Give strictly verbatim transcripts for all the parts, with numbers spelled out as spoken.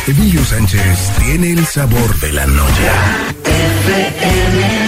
Emilio Sánchez tiene el sabor de la noche. F M.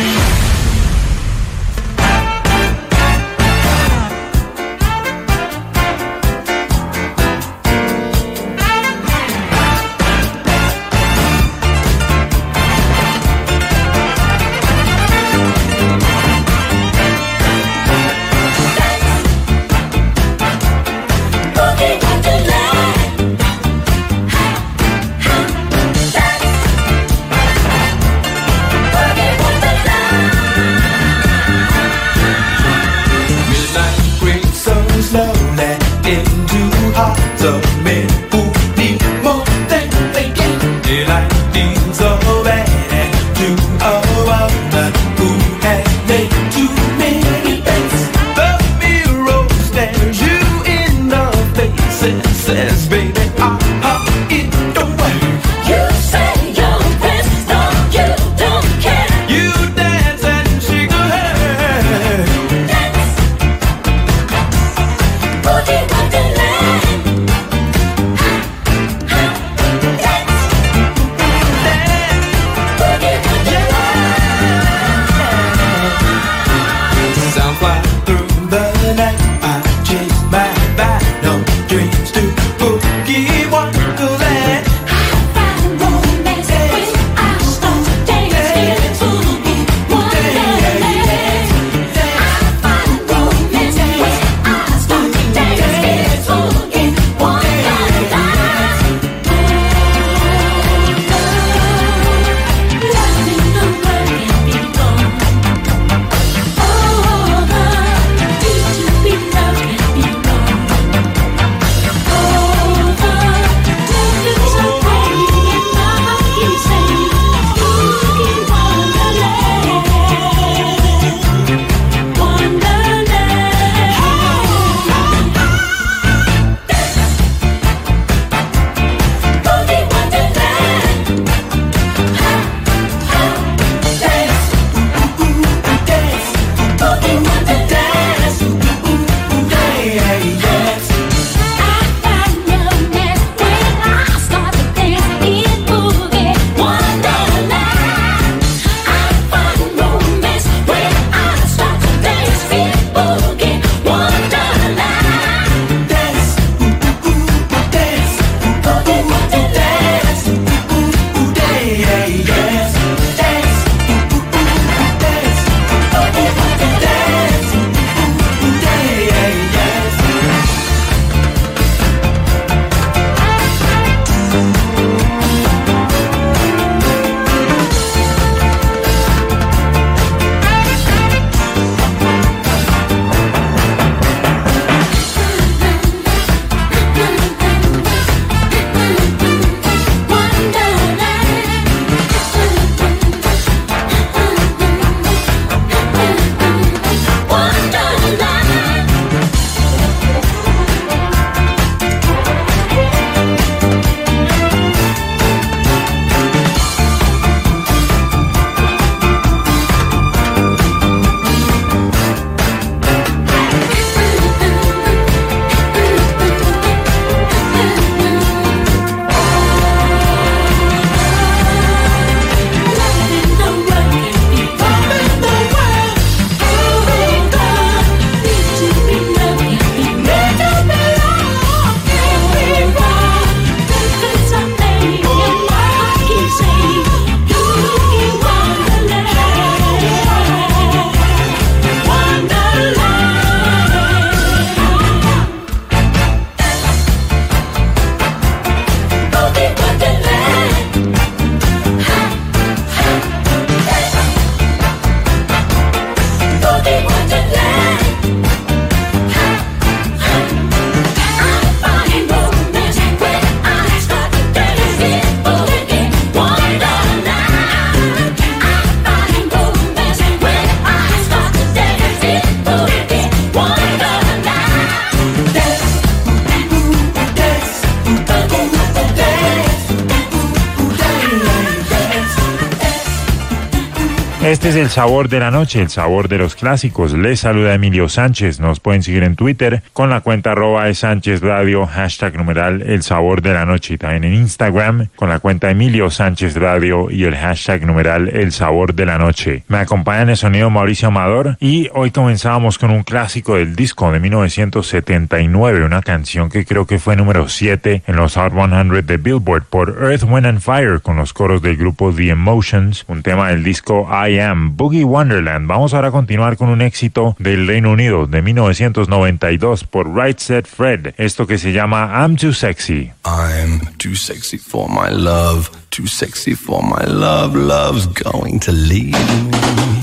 Este es el sabor de la noche, el sabor de los clásicos. Les saluda Emilio Sánchez. Nos pueden seguir en Twitter con la cuenta arroba de Sánchez Radio, hashtag numeral el sabor de la noche. Y también en Instagram con la cuenta Emilio Sánchez Radio y el hashtag numeral el sabor de la noche. Me acompaña en el sonido Mauricio Amador y hoy comenzamos con un clásico del disco de mil novecientos setenta y nueve, una canción que creo que fue número siete en los Hot cien de Billboard por Earth, Wind and Fire con los coros del grupo The Emotions, un tema del disco I Am, Boogie Wonderland. Vamos ahora a continuar con un éxito del Reino Unido de mil novecientos noventa y dos por Right Said Fred, esto que se llama I'm Too Sexy. I'm too sexy for my love, too sexy for my love, love's going to leave me.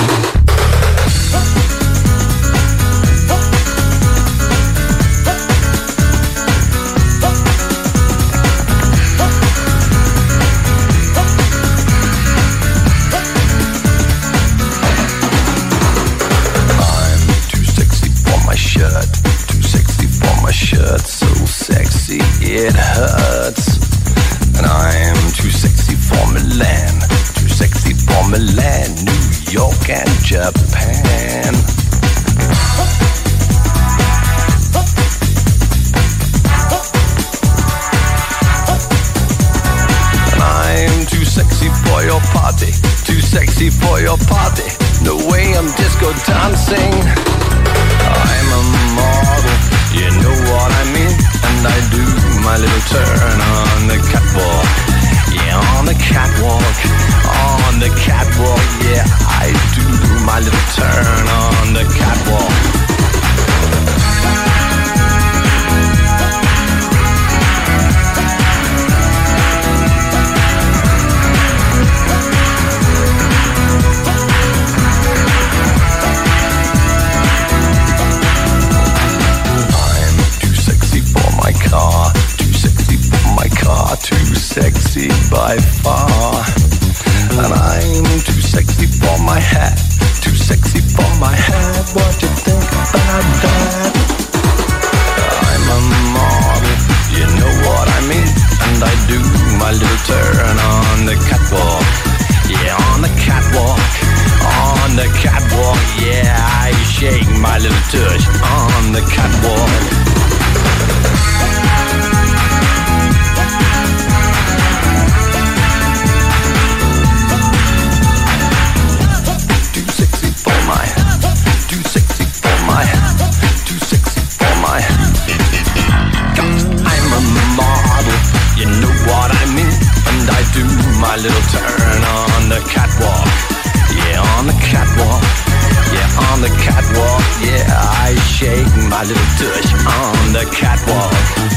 It hurts, and I'm too sexy for Milan, too sexy for Milan, New York and Japan. And I'm too sexy for your party, too sexy for your party, no way I'm disco dancing. I'm a model, you know what I mean, and I do my little turn on the catwalk, yeah, on the catwalk, on the catwalk, yeah, I do my little turn on the catwalk. Too sexy by far. And I'm too sexy for my hat, too sexy for my hat. What do you think about that? I'm a model, you know what I mean, and I do my little turn on the catwalk, yeah, on the catwalk, on the catwalk, yeah, I shake my little tush on the catwalk. My little turn on the catwalk, yeah, on the catwalk, yeah, on the catwalk, yeah, I shake my little tush on the catwalk.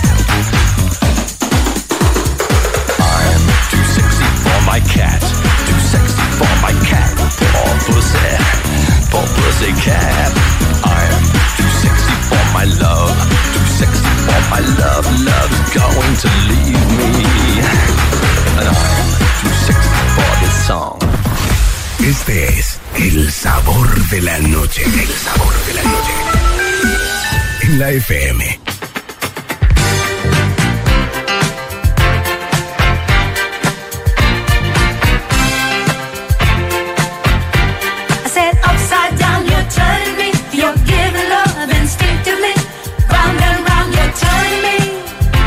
I'm too sexy for my cat, too sexy for my cat, poor pussy, poor pussy cat. I'm too sexy for my love, too sexy for my love, love's going to leave me, and I'm too sexy for this song. Este es el sabor de la noche, el sabor de la noche. En la F M. I said upside down, you're turning me. You're giving love instinctively. Round and round, you're turning me.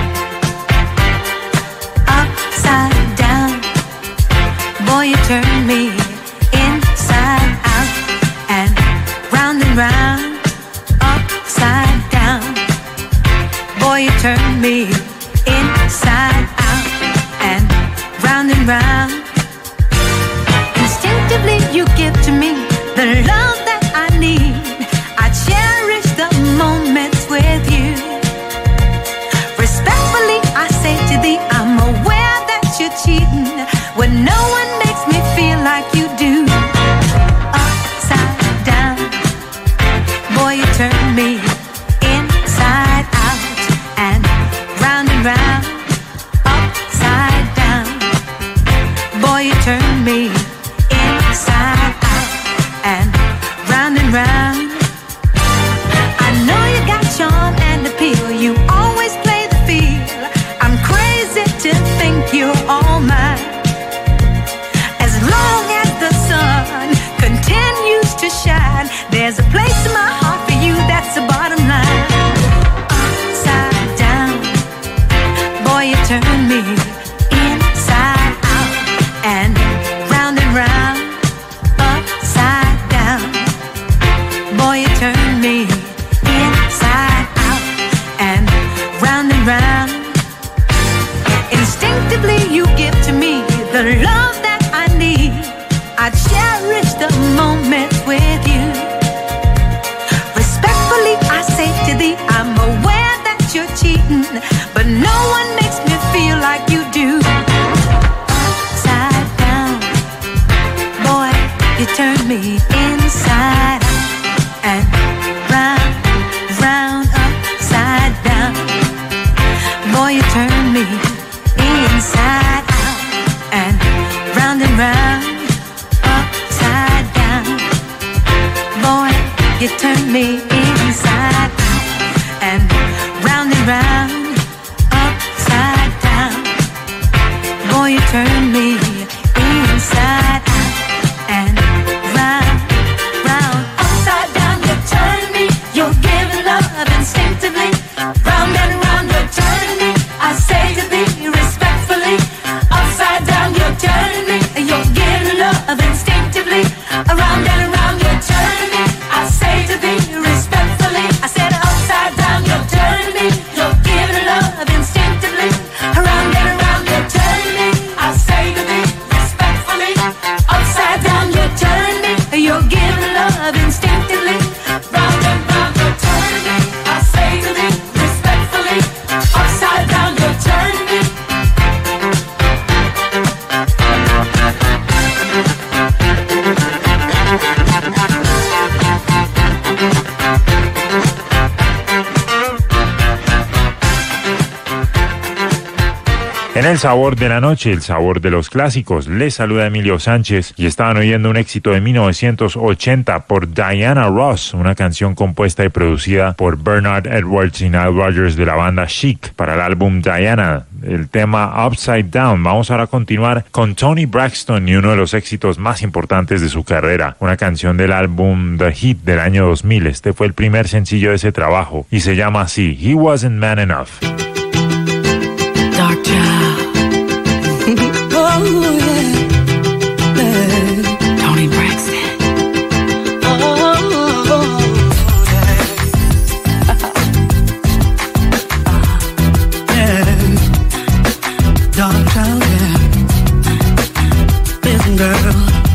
Upside down, boy, you turn me inside out and round and round. Upside down, boy, you turn me inside out and round and round. Instinctively, you give to me the love that I need. I cherish the moments with you. Respectfully, I say to thee, I'm aware that you're cheating when no one makes me feel like you do. Upside down, boy, you turn me inside out and round and round. Upside down, boy, you turn me inside out and round and round. I know you got charm and appeal. You always play the field. I'm crazy to think you're all mine. As long as the sun you turn me inside out and round and round, upside down. Boy, you turn me inside out and round, round, upside down. You turn me, you're giving love instinctively. Round and round, you're turning me. I say to thee respectfully, upside down, you're turning me. You're giving love instinctively. Around and around, you're turning me. I say to thee respectfully, I said upside down, you're turning me. You're giving love instinctively. Around and around, you're turning me. I say to thee respectfully, upside down, you're turning me. You're giving love instinctively. Round and round, you're turning me. I say to thee respectfully, upside down, you're turning me. En el sabor de la noche, el sabor de los clásicos, les saluda Emilio Sánchez y estaban oyendo un éxito de mil novecientos ochenta por Diana Ross, una canción compuesta y producida por Bernard Edwards y Nile Rodgers de la banda Chic para el álbum Diana, el tema Upside Down. Vamos ahora a continuar con Toni Braxton y uno de los éxitos más importantes de su carrera, una canción del álbum The Heat del año dos mil. Este fue el primer sencillo de ese trabajo y se llama así, He Wasn't Man Enough. Dark child. Oh, yeah. Yeah. Toni Braxton. Oh, yeah. Dark child, yeah. Listen, girl,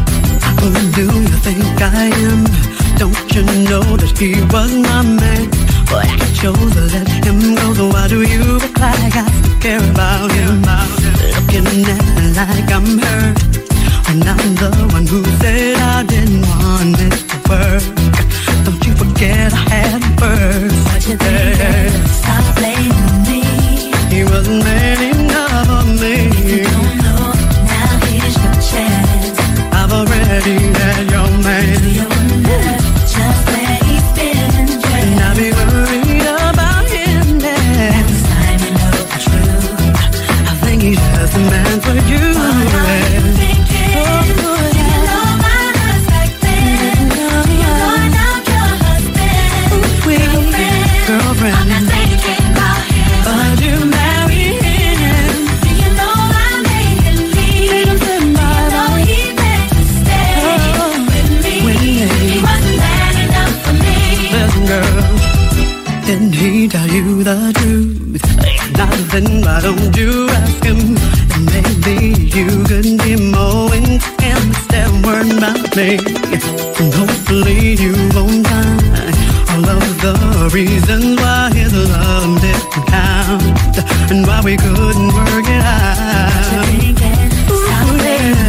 who do you think I am? Don't you know that he was my man? But I chose to let him go, so why do you act like I still care about him? Looking at me like I'm hurt, when I'm the one who said I didn't want it to work. Don't you forget I had him first. What you think, girl? Stop blaming me. He wasn't man enough for me. You don't know, now here's your chance. I've already had your man. Do you wonder just where he's been? And I'll be worried about him now. This time you know the truth. I think he's just the man for you. What are you thinking? Oh, Do you know my husband? Do you know now your husband? Girlfriend. Girlfriend. I'm not thinking about him, But you marry him. do you know I made him leave? Made him say Do you know he meant to stay Oh, with me? with me. He wasn't man enough for me. Listen, girl, didn't he tell you the truth? If not, then why don't you ask him? And maybe you could be more intense instead of worrying about me. And hopefully you won't find all of the reasons why his love didn't count and why we couldn't work it out. Stop Ooh,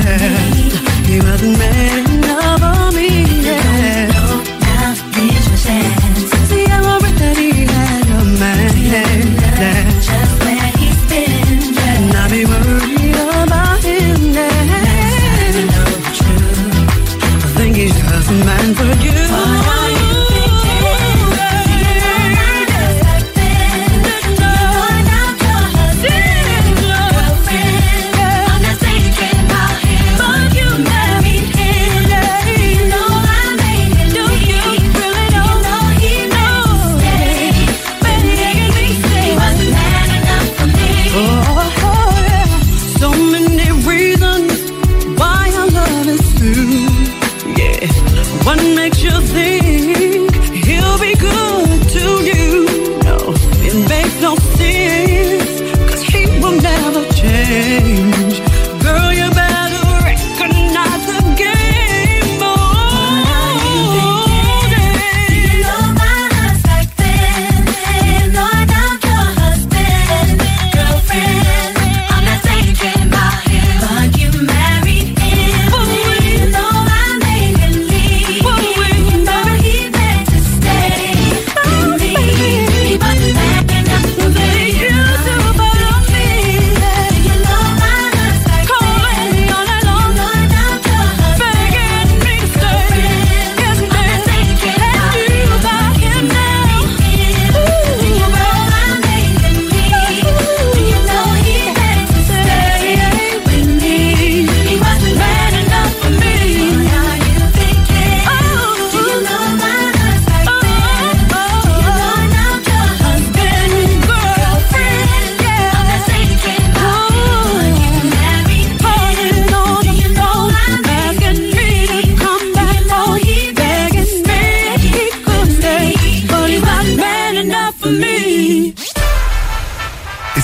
yeah. He wasn't man enough for me, yeah. Now here's your chance. See, I'm already had a man, yeah. Just where he's been, yeah. And I'll be worried about him now. Now you know the truth. I think he's just a man for you. What are you thinking? Do you know my husband? Do you know now your husband? Girlfriend. I'm not thinking about him, but you married him. Do you know I made him leave? Do you know he meant to stay? When he made me stay, he wasn't man enough for me. Oh, oh, yeah.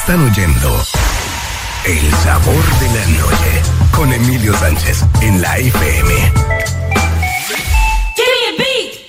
Están oyendo El Sabor de la Noche con Emilio Sánchez en la F M. Give me a beat.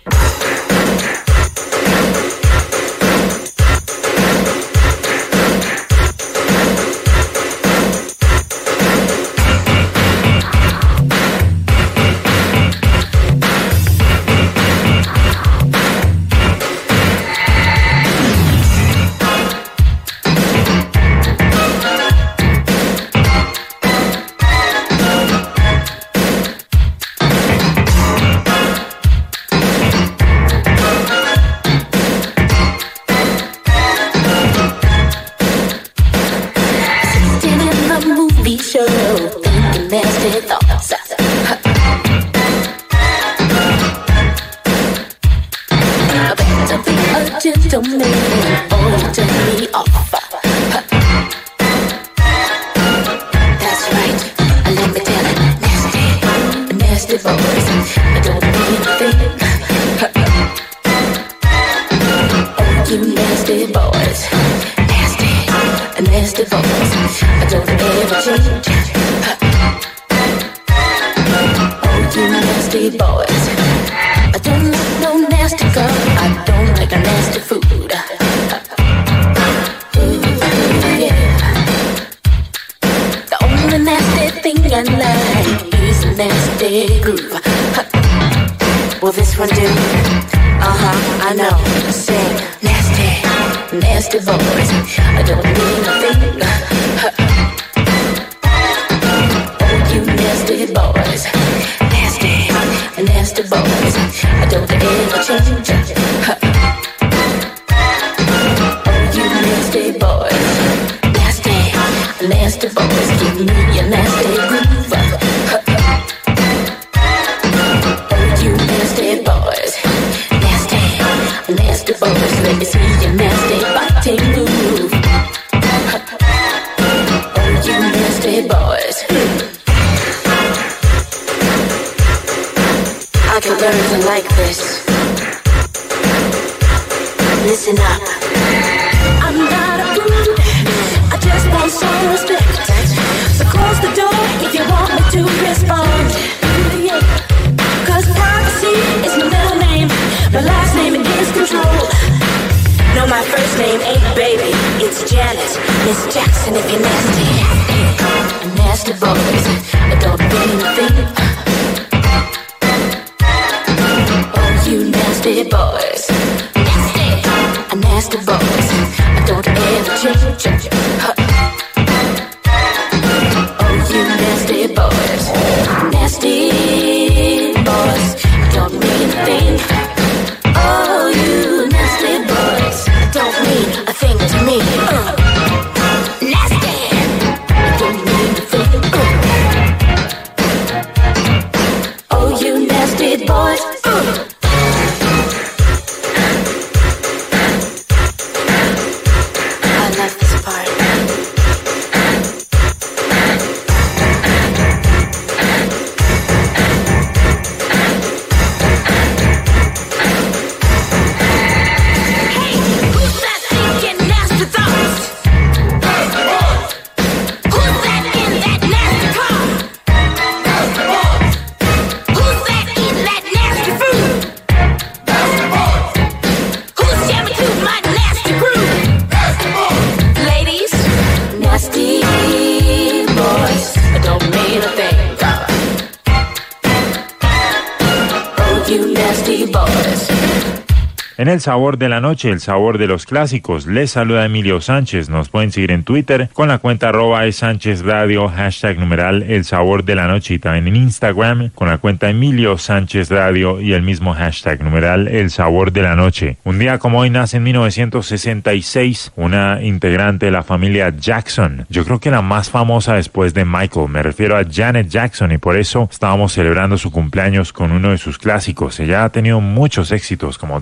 En El Sabor de la Noche, el sabor de los clásicos, les saluda Emilio Sánchez. Nos pueden seguir en Twitter con la cuenta arroba es Sánchez Radio, hashtag numeral El Sabor de la Noche, y también en Instagram con la cuenta Emilio Sánchez Radio y el mismo hashtag numeral El Sabor de la Noche. Un día como hoy nace en mil novecientos sesenta y seis una integrante de la familia Jackson. Yo creo que la más famosa después de Michael. Me refiero a Janet Jackson, y por eso estábamos celebrando su cumpleaños con uno de sus clásicos. Ella ha tenido muchos éxitos como Doesn't Really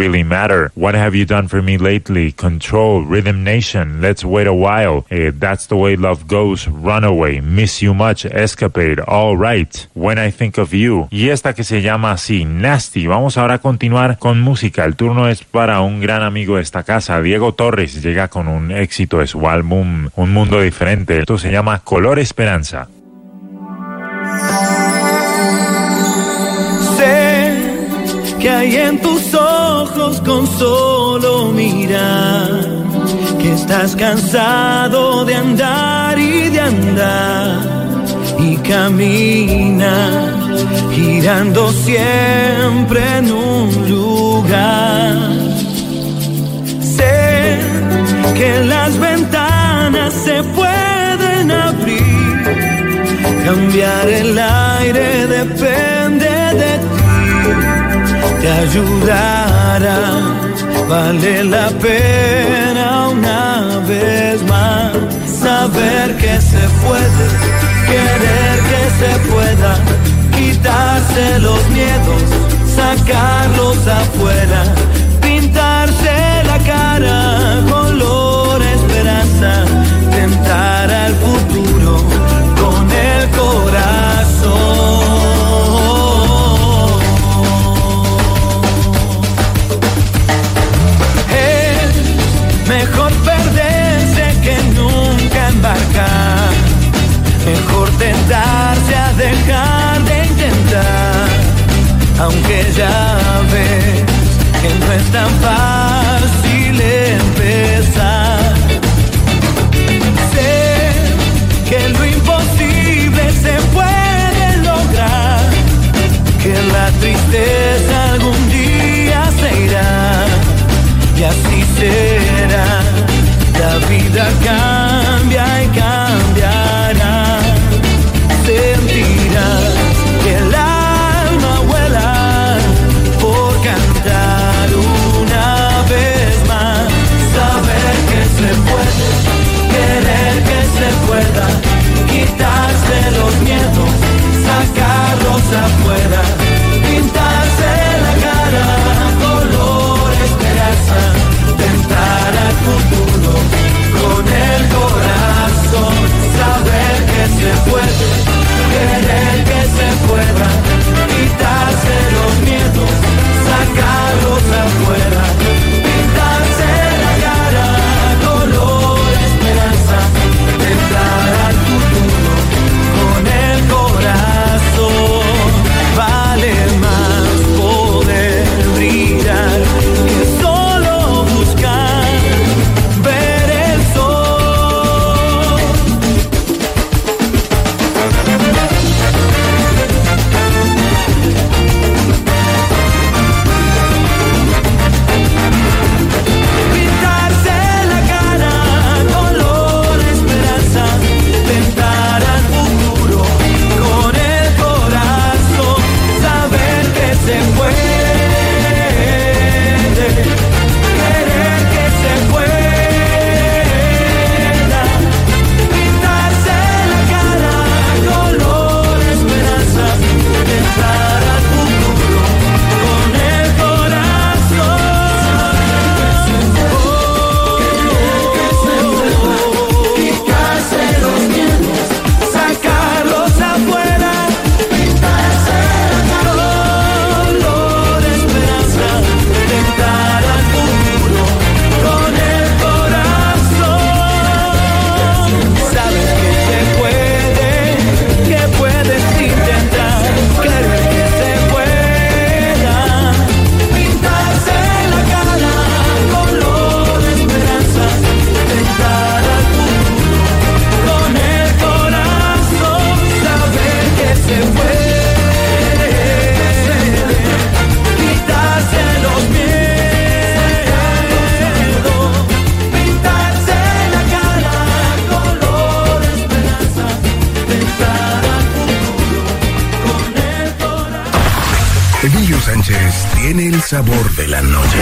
Really Matter, What Have You Done For Me Lately, Control, Rhythm Nation, Let's Wait a While, eh, That's the Way Love Goes, Runaway, Miss You Much, Escapade, All Right, When I Think of You, y esta que se llama así, Nasty. Vamos ahora a continuar con música. El turno es para un gran amigo de esta casa, Diego Torres. Llega con un éxito de su álbum Un Mundo Diferente. Esto se llama Color Esperanza. Sé que hay en tus ojos con solo mirar que estás cansado de andar y de andar y camina girando siempre en un lugar. Sé que las ventanas se pueden abrir, cambiar el aire depende de ti, te ayudará, vale la pena una vez más saber que se puede, querer que se pueda, quitarse los miedos, sacarlos afuera, pintarse la cara color esperanza, tentar al futuro con el corazón. Es mejor perderse que nunca embarcar, mejor tentarse a dejar de intentar, aunque ya ves que no es tan fácil empezar. Sé que lo imposible se puede lograr, que la tristeza algún día se irá, y así será, la vida cambia y cambiará, sentirás que el alma vuela por cantar una vez más, saber que se puede, querer que se pueda, quitarse los miedos, sacarlos afuera, pintarse la cara color esperanza, tentar al futuro con el corazón, saber que se puede, querer que se pueda, quitarse los miedos, sacarlos afuera, pintarse la cara color esperanza, tentar al futuro con el corazón, vale más poder brillar que solo buscar ver el sol. Pintarse la cara color esperanza, tentar al futuro con el corazón, saber que se puede, querer que se pueda, pintarse la cara color esperanza, tentar al futuro con el corazón, quitarse los miedos, sacarlos afuera, pintarse la color esperanza, tentar al futuro con el corazón. Sabes que se puede, que puedes intentar, querer que se pueda, pintarse la cara color esperanza, tentar al futuro con el corazón, saber que se puede, quitarse los miedos, pintarse la cara color esperanza, tentar al futuro con el corazón. Emilio Sánchez tiene el sabor de la noche.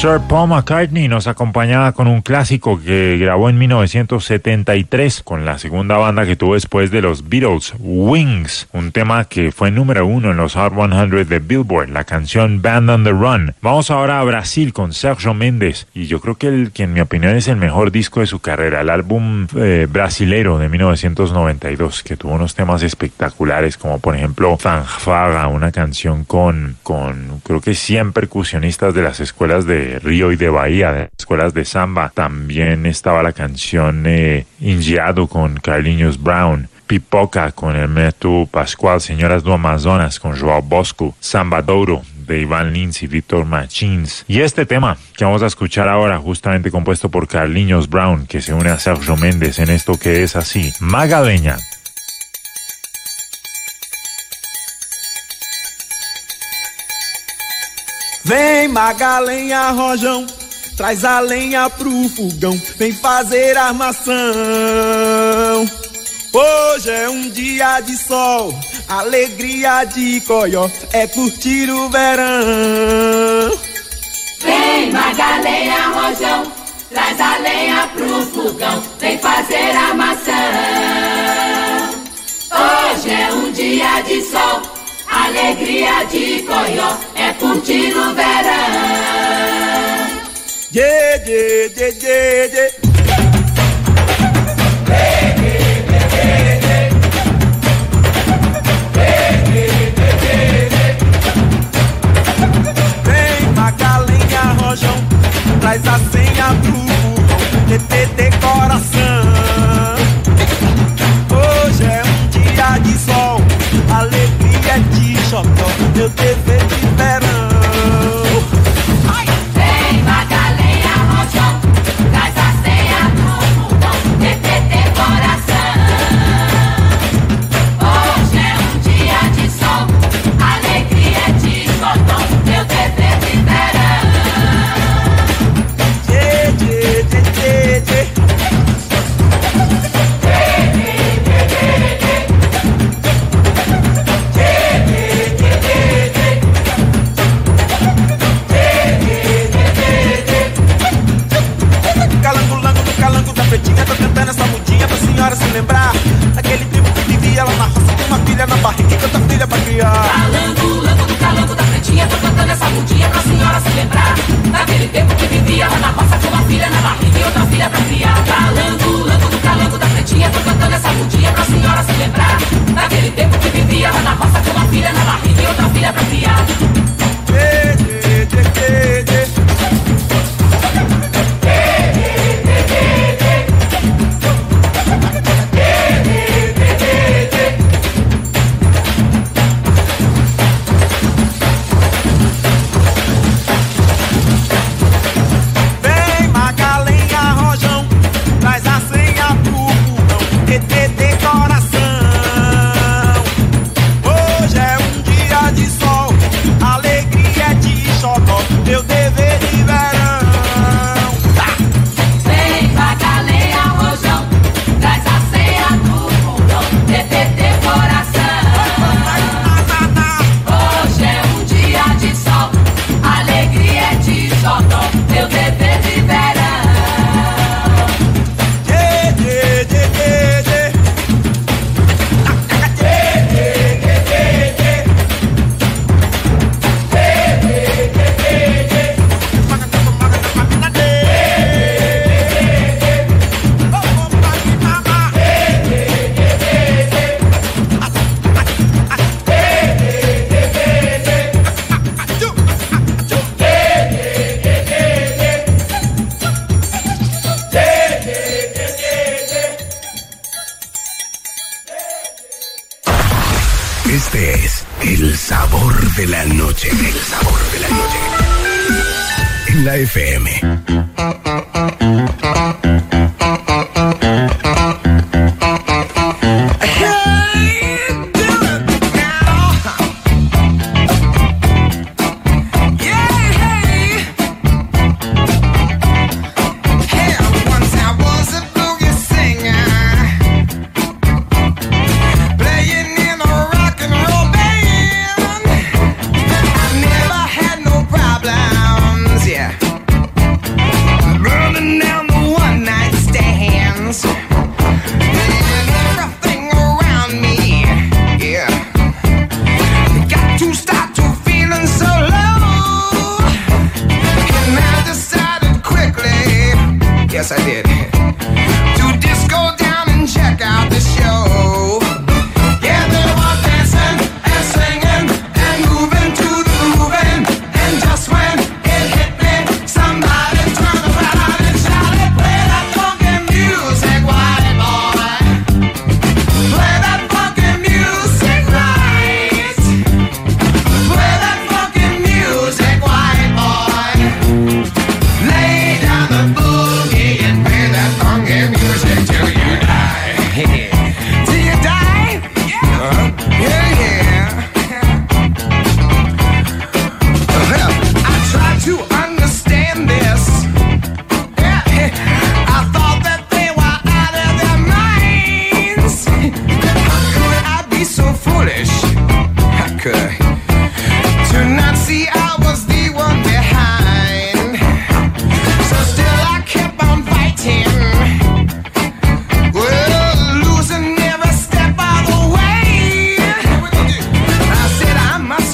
Sir Paul McCartney nos acompañaba con un clásico que grabó en mil novecientos setenta y tres con la segunda banda que tuvo después de los Beatles, Wings, un tema que fue número uno en los Hot cien de Billboard, la canción Band on the Run. Vamos ahora a Brasil con Sérgio Mendes, y yo creo que el que en mi opinión es el mejor disco de su carrera, el álbum eh, Brasileiro de mil novecientos noventa y dos, que tuvo unos temas espectaculares como por ejemplo Fanfaga, una canción con, con creo que cien percusionistas de las escuelas de Río y de Bahía, de escuelas de samba. También estaba la canción eh, Ingiado con Carlinhos Brown, Pipoca con Hermeto Pascual, Señoras do Amazonas con João Bosco, Sambadouro de Iván Lins y Víctor Machins. Y este tema que vamos a escuchar ahora, justamente compuesto por Carlinhos Brown, que se une a Sérgio Mendes en esto que es así, Magalenha. Vem Magalenha, Rojão, traz a lenha pro fogão, vem fazer armação. Hoje é um dia de sol, alegria de coió, é curtir o verão. Vem Magalenha, Rojão, traz a lenha pro fogão, vem fazer armação. Hoje é um dia de sol, alegria de coió, é curtir o verão. Ye, ye, ye, ye, ye. Vem Magalenha, Rojão, traz a senha pro fogão, T T T coração. Hoje é um dia de sol, alegria de xodó, meu dever de verão. Vem Magalenha, Rojão, traz a senha pro fogão, T T T coração. Hoje é um dia de sol, alegria de xodó, meu dever de verão. Ye, ye, ye, ye, ye. Pretinha, tô cantando essa mudinha pra senhora se lembrar daquele tempo que vivia lá na roça com uma filha na barriga e outra filha pra criar. Calango, lango do calango da pretinha, tô cantando essa mudinha pra senhora se lembrar daquele tempo que vivia lá na roça com uma filha na barriga e outra filha pra criar. Calango, lango do calango da pretinha, tô cantando essa mudinha pra senhora se lembrar daquele tempo que vivia lá na roça com uma filha na barriga e outra filha pra criar. Ye, ye, ye, ye, ye. Meu dever de verão. Vem Magalenha, Rojão, traz a senha do fogão, T T T coração. Hoje é um dia de sol, alegria de xodó, meu dever de verão. Ye, ye, ye, ye, ye. Este es el sabor de la noche, el sabor de la noche. En la F M. Yeah.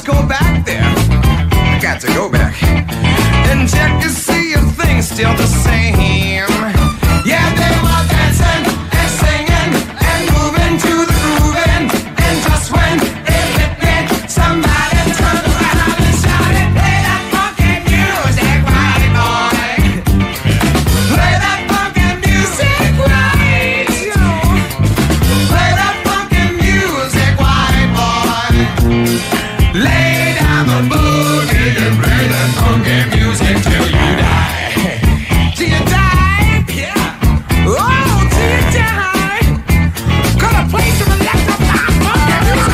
go back there. I got to go back and check to see if things still the same. Yeah, they were dancing and singing and moving to the grooving, and just when it hit me, somebody turned around and shouted, "Play that funky music, right, boy? Play that funky music, right? Play that funky music, right, boy? Lay down the boogie and play that funky music till you die." Till you die, yeah. Oh, till you die. Gonna play some electrified funky music.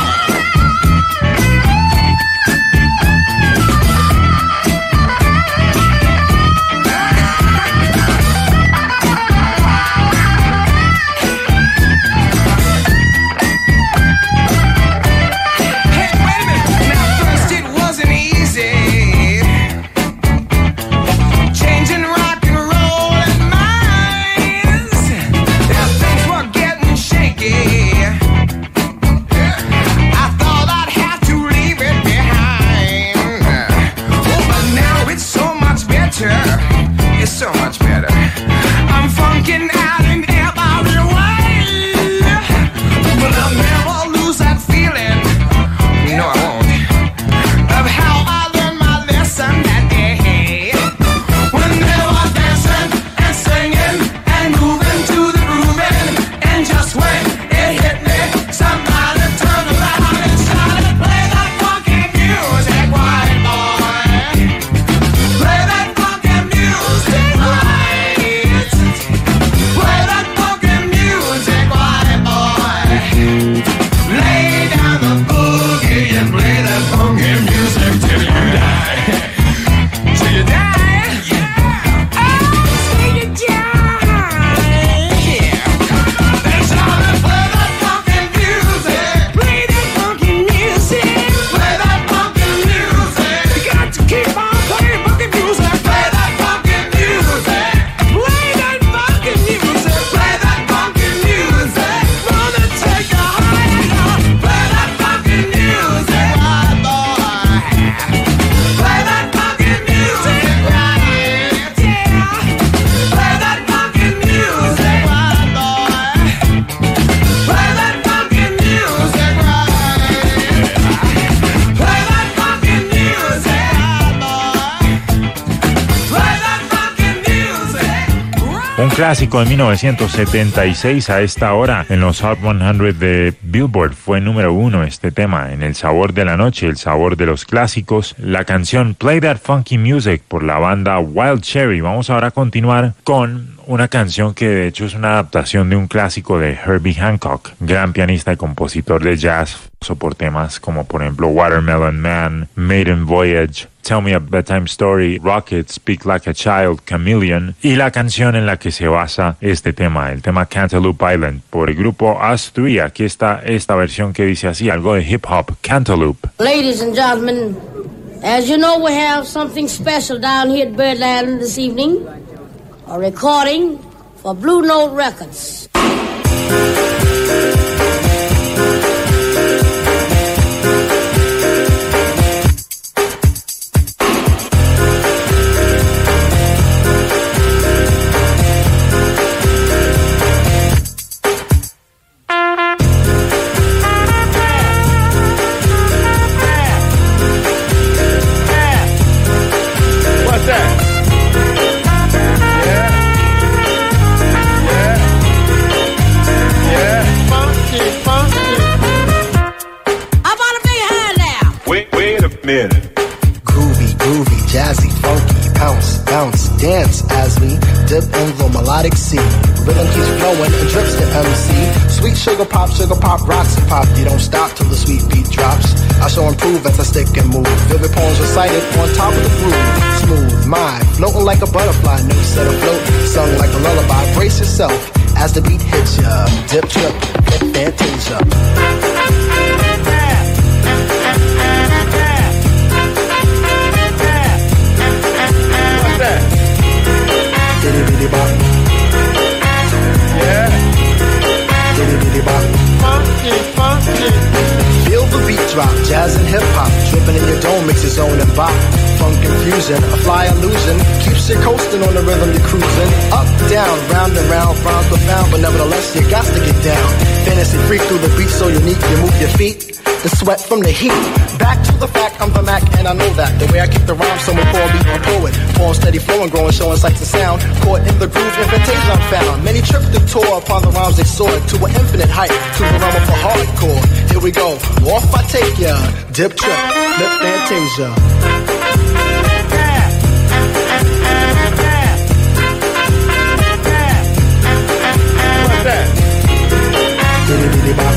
Hey, wait a minute. Now, first it wasn't easy. Changing rock and roll and minds. Yeah, things were getting shaky. I thought I'd have to leave it behind. Oh, but now it's so much better. It's so much better. I'm funking out in every way. But I'll never lose that feeling. No, I won't. Of how I learned my lesson that day. When they were dancing and singing and moving to the grooving, and just when it hit me, somebody turned around and shouted, "Play that funky music, white boy. Play that funky music, right? Play that funky music, white boy. Lay down the boogie and play that funky music till you die." Till you die, yeah. Oh, till you die, yeah. They shouted, "Play that funky music, play that funky music, play that funky music. You got to keep on playing funky music, play that funky music, play that funky music, play that funky music. Wanna take a higher, play that funky music, right, boy. Play that funky music, right, yeah. Play that funky music, right, boy. Play that funky music, right. Play that funky music, right, boy. Play that funky music, right. Un clásico de mil novecientos setenta y seis a esta hora en los Hot cien de Billboard. Fue número uno este tema en El Sabor de la Noche, el sabor de los clásicos. La canción Play That Funky Music por la banda Wild Cherry. Vamos ahora a continuar con una canción que de hecho es una adaptación de un clásico de Herbie Hancock, gran pianista y compositor de jazz, por temas como por ejemplo Watermelon Man, Maiden Voyage, Tell Me a Bedtime Story, Rocket, Speak Like a Child, Chameleon, y la canción en la que se basa este tema, el tema Cantaloupe Island, por el grupo Us Three. Aquí está esta versión que dice así, algo de hip hop, Cantaloupe. Ladies and gentlemen, as you know, we have something special down here at Birdland this evening. A recording for Blue Note Records. What's that? minute. Groovy, groovy, jazzy, funky, bounce, bounce, dance as we dip in the melodic sea. Rhythm keeps flowing and drips to M C. Sweet sugar pop, sugar pop, rocks and pop. You don't stop till the sweet beat drops. I shall improve as I stick and move. Vivid poems recited on top of the groove. Smooth mind, floating like a butterfly, no set afloat, sung like a lullaby. Brace yourself as the beat hits ya. Dip, trip, hit fantasia. Diddy diddy bop. Yeah. Diddy diddy bop. Funky, funky. Feel the beat drop, jazz and hip hop. Dripping in your dome makes his own and bop. Funk confusion, a fly illusion. Keeps you coasting on the rhythm you're cruising. Up, down, round and round, rhymes profound, but nevertheless you got to get down. Fantasy freak through the beat so unique, you move your feet. The sweat from the heat. Back to the fact, I'm the Mac, and I know that. The way I kick the rhyme, someone call me a poet. Form steady flowing, growing, showing sights and sound. Caught in the groove, invitation I'm found. Many tripped and tore upon the rhymes they soared to an infinite height, to the realm of a hardcore. Here we go, off I take ya. Dip trip, lip fantasia. What's that? Diddy diddy bop.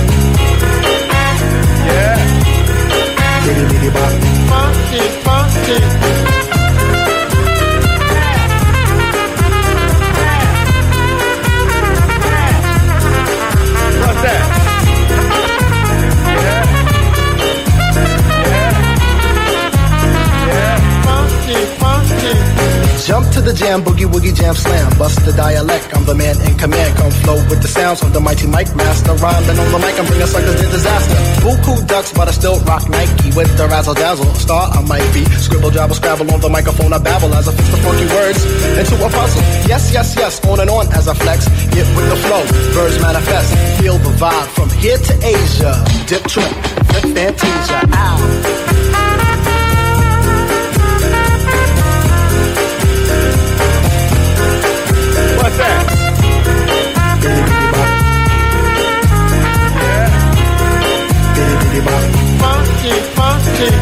Yeah. Diddy diddy bop. Funky, funky. What's that? Yeah. Yeah. Yeah. Funky, funky. Jump to the jam, boogie woogie jam slam. Bust the dialect, I'm the man in command. Come flow with the sounds of the mighty mic master. Rhyming on the mic, I'm bringing suckers to disaster. Buku ducks, but I still rock Nike with the razzle dazzle. Star I might be. Scribble, jabble, scrabble on the microphone. I babble as I fix the funky words into a puzzle. Yes, yes, yes, on and on as I flex. Get with the flow, birds manifest. Feel the vibe from here to Asia. Dip trip, flip fantasia. Ow. What's that? Diddy diddy bop. Yeah. Diddy diddy bop. Funky, funky.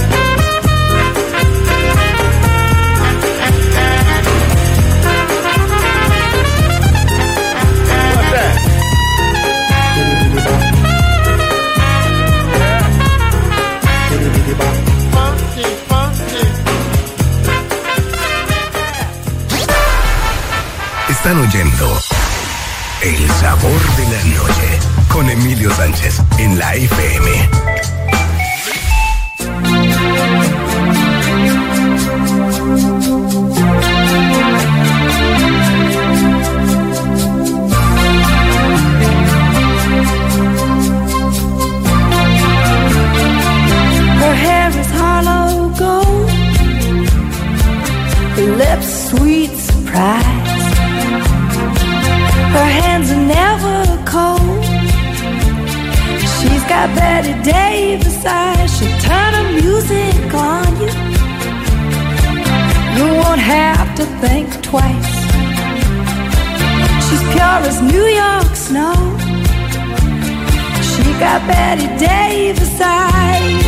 What's that? Diddy diddy bop. Yeah. Diddy diddy bop. Funky, funky. Están oyendo El Sabor de la Noche con Emilio Sánchez en la F M. Her hair is hollow gold, her lips sweet surprise. Her hands are never cold. She's got Betty Davis eyes. She'll turn her music on you. You won't have to think twice. She's pure as New York snow. She got Betty Davis eyes.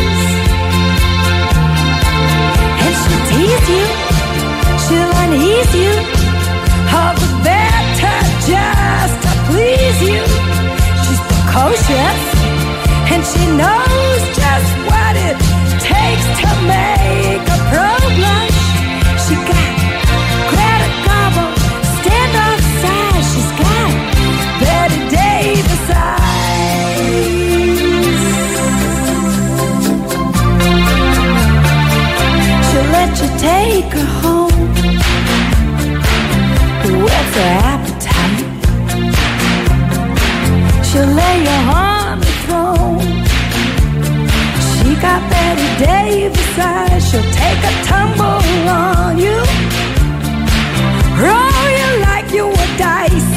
And she'll tease you, she'll unease you, all the better just to please you. She's precocious, and she knows just what it takes to make a pro blush. She got Greta Garbo, stand off side. She's got Betty Davis eyes. She'll let you take her home. What's her appetite? She'll lay you on the throne. She got Betty Davis eyes. She'll take a tumble on you, roll you like you were dice,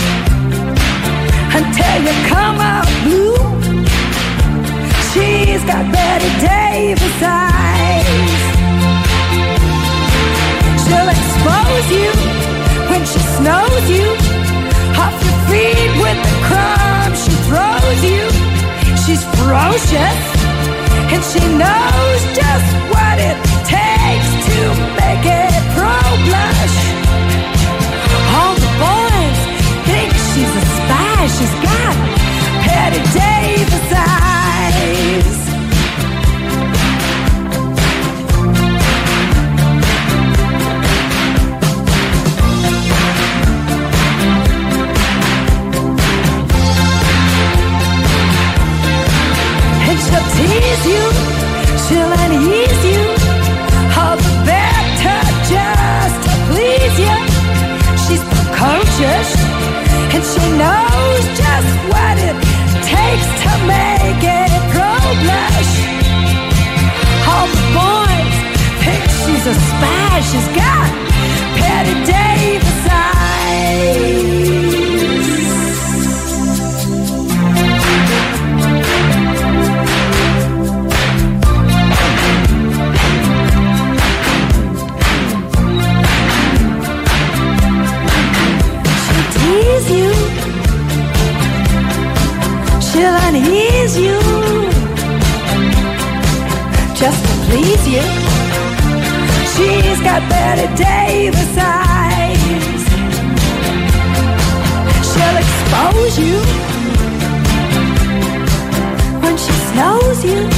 until you come out blue. She's got Betty Davis eyes. She'll expose you when she snows you, off your feet with the crumbs she throws you. She's ferocious, and she knows just what it takes to make it pro blush. All the boys think she's a spy. She's got Betty Davis eyes. She'll tease you, she'll unease you, all the better just to please you. She's precocious, and she knows just what it takes to make it pro blush. a spy. She's got Patty Davis eyes. She'll tease you, she'll unease you, just to please you. She's got Betty Davis eyes. She'll expose you when she snows you.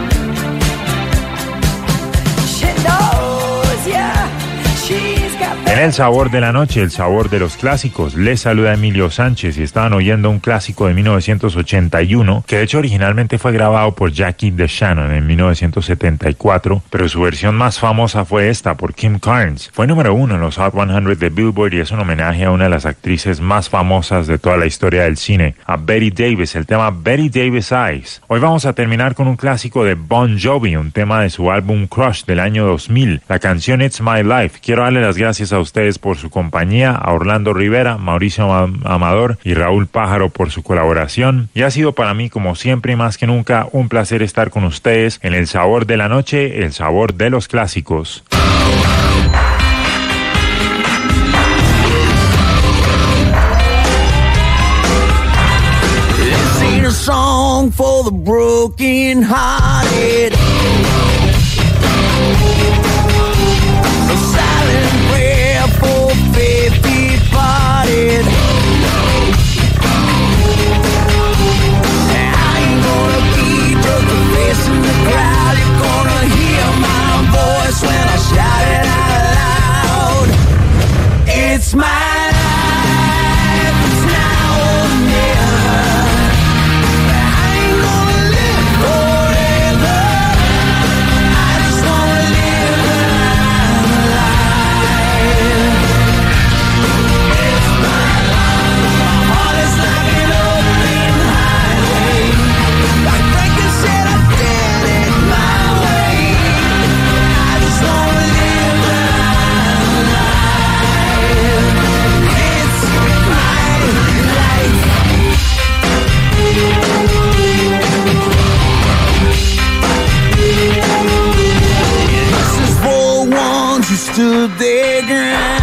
She knows ya. She's got En el sabor de la noche, el sabor de los clásicos, les saluda Emilio Sánchez y estaban oyendo un clásico de mil novecientos ochenta y uno que de hecho originalmente fue grabado por Jackie DeShannon en mil novecientos setenta y cuatro, pero su versión más famosa fue esta por Kim Carnes. Fue número uno en los Hot cien de Billboard y es un homenaje a una de las actrices más famosas de toda la historia del cine, a Betty Davis, el tema Betty Davis Eyes. Hoy vamos a terminar con un clásico de Bon Jovi, un tema de su álbum Crush del año dos mil, la canción It's My Life. Quiero darle las gracias a ustedes por su compañía, a Orlando Rivera, Mauricio Amador y Raúl Pájaro por su colaboración. Y ha sido para mí, como siempre y más que nunca, un placer estar con ustedes en el sabor de la noche, el sabor de los clásicos. This ain't a song for the broken hearted. A silent prayer for faith departed. I ain't gonna be just a face in the crowd. You're gonna hear my voice when I shout it out loud. It's my life, it's now or never. I ain't gonna live forever. I just wanna live when I'm alive. It's my life, my heart is like an open highway. Like Franklin said, I did it my way. I just wanna live when I'm alive. It's my life. This is for the ones who stood their ground.